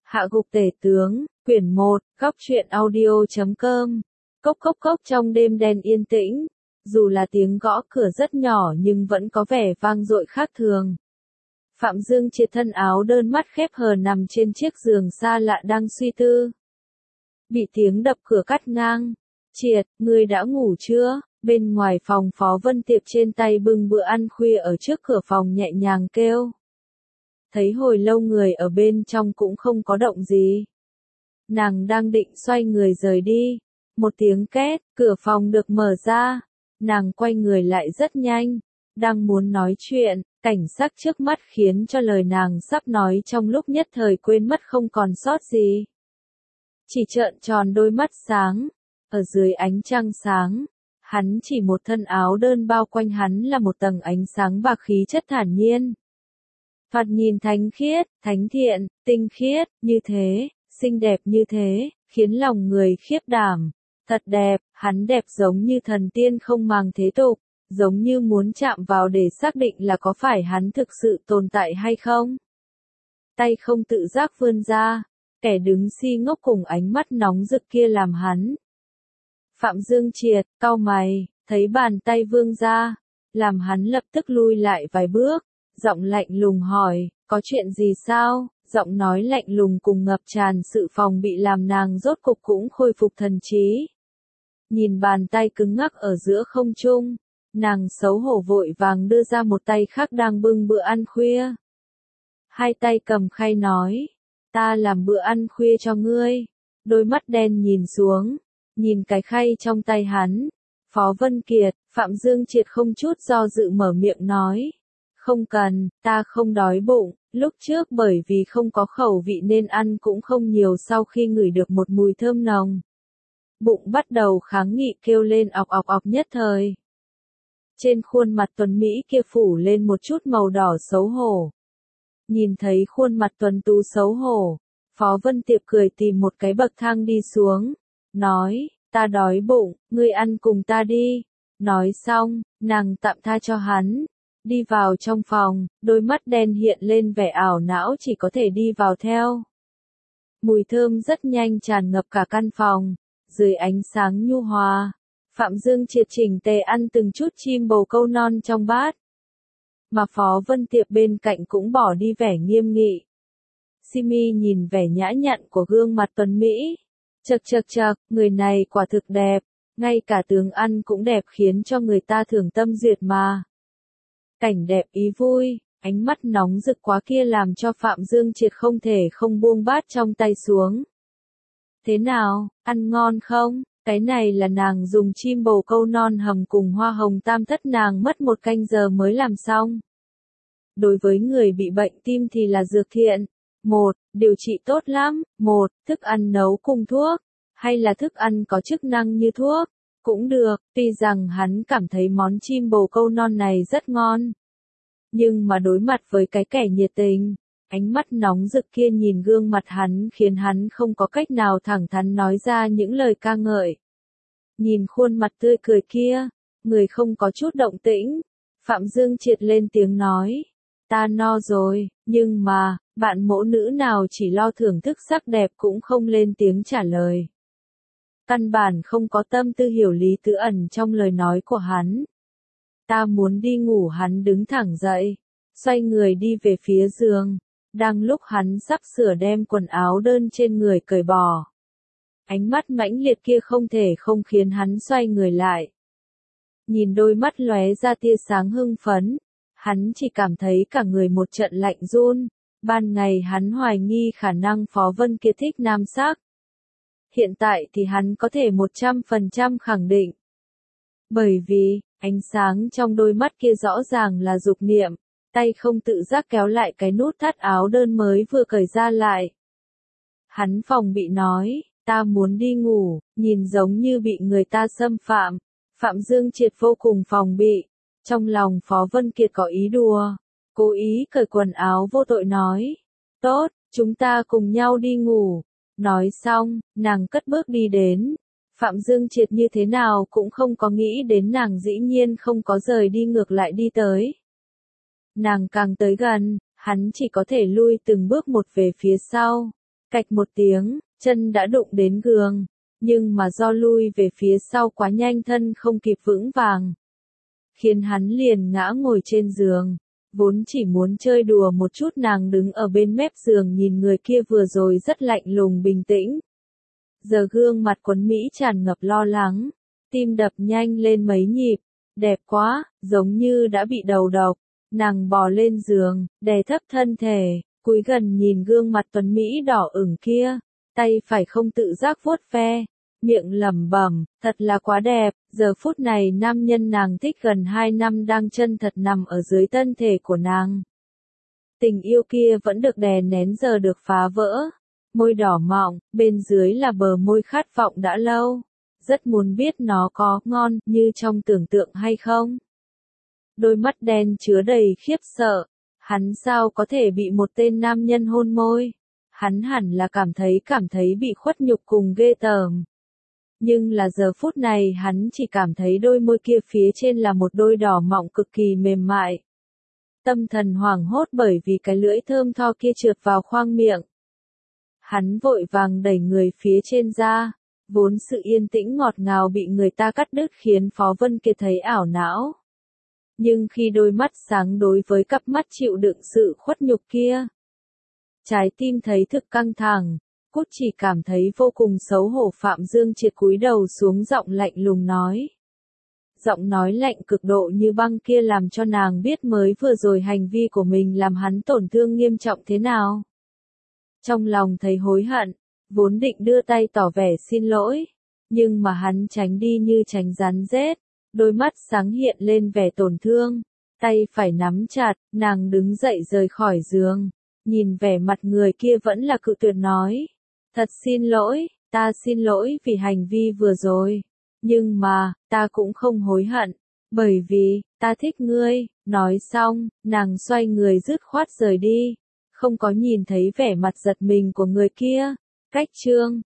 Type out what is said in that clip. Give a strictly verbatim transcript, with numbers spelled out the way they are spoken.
Hạ gục tể tướng, quyển một, góc truyện audio chấm com. Cốc cốc cốc trong đêm đen yên tĩnh, dù là tiếng gõ cửa rất nhỏ nhưng vẫn có vẻ vang dội khác thường. Phạm Dương Triệt thân áo đơn mắt khép hờ nằm trên chiếc giường xa lạ đang suy tư. Bị tiếng đập cửa cắt ngang. Triệt, ngươi đã ngủ chưa? Bên ngoài phòng Phó Vân Tiệp trên tay bưng bữa ăn khuya ở trước cửa phòng nhẹ nhàng kêu. Thấy hồi lâu người ở bên trong cũng không có động gì. Nàng đang định xoay người rời đi. Một tiếng két, cửa phòng được mở ra. Nàng quay người lại rất nhanh. Đang muốn nói chuyện, cảnh sắc trước mắt khiến cho lời nàng sắp nói trong lúc nhất thời quên mất không còn sót gì. Chỉ trợn tròn đôi mắt sáng. Ở dưới ánh trăng sáng, hắn chỉ một thân áo đơn bao quanh hắn là một tầng ánh sáng bạc khí chất thản nhiên. Thoạt nhìn thánh khiết, thánh thiện, tinh khiết, như thế, xinh đẹp như thế, khiến lòng người khiếp đảm. Thật đẹp, hắn đẹp giống như thần tiên không màng thế tục, giống như muốn chạm vào để xác định là có phải hắn thực sự tồn tại hay không. Tay không tự giác vươn ra, kẻ đứng si ngốc cùng ánh mắt nóng rực kia làm hắn. Phạm Dương Triệt, cau mày, thấy bàn tay vươn ra, làm hắn lập tức lui lại vài bước, giọng lạnh lùng hỏi, có chuyện gì sao? Giọng nói lạnh lùng cùng ngập tràn sự phòng bị làm nàng rốt cục cũng khôi phục thần trí. Nhìn bàn tay cứng ngắc ở giữa không trung, nàng xấu hổ vội vàng đưa ra một tay khác đang bưng bữa ăn khuya. Hai tay cầm khay nói, ta làm bữa ăn khuya cho ngươi. Đôi mắt đen nhìn xuống, nhìn cái khay trong tay hắn. Phó Vân Kiệt, Phạm Dương Triệt không chút do dự mở miệng nói. Không cần, ta không đói bụng, lúc trước bởi vì không có khẩu vị nên ăn cũng không nhiều sau khi ngửi được một mùi thơm nồng. Bụng bắt đầu kháng nghị kêu lên ọc ọc ọc nhất thời. Trên khuôn mặt tuấn Mỹ kia phủ lên một chút màu đỏ xấu hổ. Nhìn thấy khuôn mặt tuấn tú xấu hổ, Phó Vân Tiệp cười tìm một cái bậc thang đi xuống, nói, ta đói bụng, ngươi ăn cùng ta đi. Nói xong, nàng tạm tha cho hắn. Đi vào trong phòng, đôi mắt đen hiện lên vẻ ảo não chỉ có thể đi vào theo. Mùi thơm rất nhanh tràn ngập cả căn phòng, dưới ánh sáng nhu hòa. Phạm Dương Triệt chỉnh tề ăn từng chút chim bồ câu non trong bát. Mà Phó Vân Tiệp bên cạnh cũng bỏ đi vẻ nghiêm nghị. Simi nhìn vẻ nhã nhặn của gương mặt tuấn Mỹ. Chật chật chật, người này quả thực đẹp, ngay cả tướng ăn cũng đẹp khiến cho người ta thường tâm duyệt mà. Cảnh đẹp ý vui, ánh mắt nóng rực quá kia làm cho Phạm Dương Triệt không thể không buông bát trong tay xuống. Thế nào, ăn ngon không? Cái này là nàng dùng chim bồ câu non hầm cùng hoa hồng tam thất nàng mất một canh giờ mới làm xong. Đối với người bị bệnh tim thì là dược thiện. Một, điều trị tốt lắm. Một, thức ăn nấu cùng thuốc. Hay là thức ăn có chức năng như thuốc. Cũng được, tuy rằng hắn cảm thấy món chim bồ câu non này rất ngon. Nhưng mà đối mặt với cái kẻ nhiệt tình, ánh mắt nóng rực kia nhìn gương mặt hắn khiến hắn không có cách nào thẳng thắn nói ra những lời ca ngợi. Nhìn khuôn mặt tươi cười kia, người không có chút động tĩnh. Phạm Dương Triệt lên tiếng nói, ta no rồi, nhưng mà, bạn mẫu nữ nào chỉ lo thưởng thức sắc đẹp cũng không lên tiếng trả lời. Căn bản không có tâm tư hiểu lý tứ ẩn trong lời nói của hắn. Ta muốn đi ngủ hắn đứng thẳng dậy, xoay người đi về phía giường. Đang lúc hắn sắp sửa đem quần áo đơn trên người cởi bỏ. Ánh mắt mãnh liệt kia không thể không khiến hắn xoay người lại. Nhìn đôi mắt lóe ra tia sáng hưng phấn, hắn chỉ cảm thấy cả người một trận lạnh run. Ban ngày hắn hoài nghi khả năng Phó Vân Kiệt thích nam sắc. Hiện tại thì hắn có thể một trăm phần trăm khẳng định. Bởi vì, ánh sáng trong đôi mắt kia rõ ràng là dục niệm, tay không tự giác kéo lại cái nút thắt áo đơn mới vừa cởi ra lại. Hắn phòng bị nói, ta muốn đi ngủ, nhìn giống như bị người ta xâm phạm. Phạm Dương Triệt vô cùng phòng bị, trong lòng Phó Vân Kiệt có ý đùa, cố ý cởi quần áo vô tội nói, tốt, chúng ta cùng nhau đi ngủ. Nói xong, nàng cất bước đi đến. Phạm Dương Triệt như thế nào cũng không có nghĩ đến nàng dĩ nhiên không có rời đi ngược lại đi tới. Nàng càng tới gần, hắn chỉ có thể lui từng bước một về phía sau. Cạch một tiếng, chân đã đụng đến giường, nhưng mà do lui về phía sau quá nhanh thân không kịp vững vàng, khiến hắn liền ngã ngồi trên giường. Vốn chỉ muốn chơi đùa một chút nàng đứng ở bên mép giường nhìn người kia vừa rồi rất lạnh lùng bình tĩnh. Giờ gương mặt Quấn Mỹ tràn ngập lo lắng, tim đập nhanh lên mấy nhịp, đẹp quá, giống như đã bị đầu độc. Nàng bò lên giường, đè thấp thân thể, cúi gần nhìn gương mặt Tuấn Mỹ đỏ ửng kia, tay phải không tự giác vuốt ve, miệng lẩm bẩm, thật là quá đẹp. Giờ phút này nam nhân nàng thích gần hai năm đang chân thật nằm ở dưới thân thể của nàng. Tình yêu kia vẫn được đè nén giờ được phá vỡ. Môi đỏ mọng, bên dưới là bờ môi khát vọng đã lâu. Rất muốn biết nó có ngon như trong tưởng tượng hay không. Đôi mắt đen chứa đầy khiếp sợ. Hắn sao có thể bị một tên nam nhân hôn môi? Hắn hẳn là cảm thấy cảm thấy bị khuất nhục cùng ghê tởm. Nhưng là giờ phút này hắn chỉ cảm thấy đôi môi kia phía trên là một đôi đỏ mọng cực kỳ mềm mại. Tâm thần hoảng hốt bởi vì cái lưỡi thơm tho kia trượt vào khoang miệng. Hắn vội vàng đẩy người phía trên ra, vốn sự yên tĩnh ngọt ngào bị người ta cắt đứt khiến Phó Vân Kiệt thấy ảo não. Nhưng khi đôi mắt sáng đối với cặp mắt chịu đựng sự khuất nhục kia, trái tim thấy thực căng thẳng. Cút chỉ cảm thấy vô cùng xấu hổ. Phạm Dương Triệt cúi đầu xuống giọng lạnh lùng nói. Giọng nói lạnh cực độ như băng kia làm cho nàng biết mới vừa rồi hành vi của mình làm hắn tổn thương nghiêm trọng thế nào. Trong lòng thấy hối hận, vốn định đưa tay tỏ vẻ xin lỗi, nhưng mà hắn tránh đi như tránh rắn rết, đôi mắt sáng hiện lên vẻ tổn thương, tay phải nắm chặt, nàng đứng dậy rời khỏi giường, nhìn vẻ mặt người kia vẫn là cự tuyệt nói. Thật xin lỗi, ta xin lỗi vì hành vi vừa rồi, nhưng mà, ta cũng không hối hận, bởi vì, ta thích ngươi. Nói xong, nàng xoay người dứt khoát rời đi, không có nhìn thấy vẻ mặt giật mình của người kia. Cách chương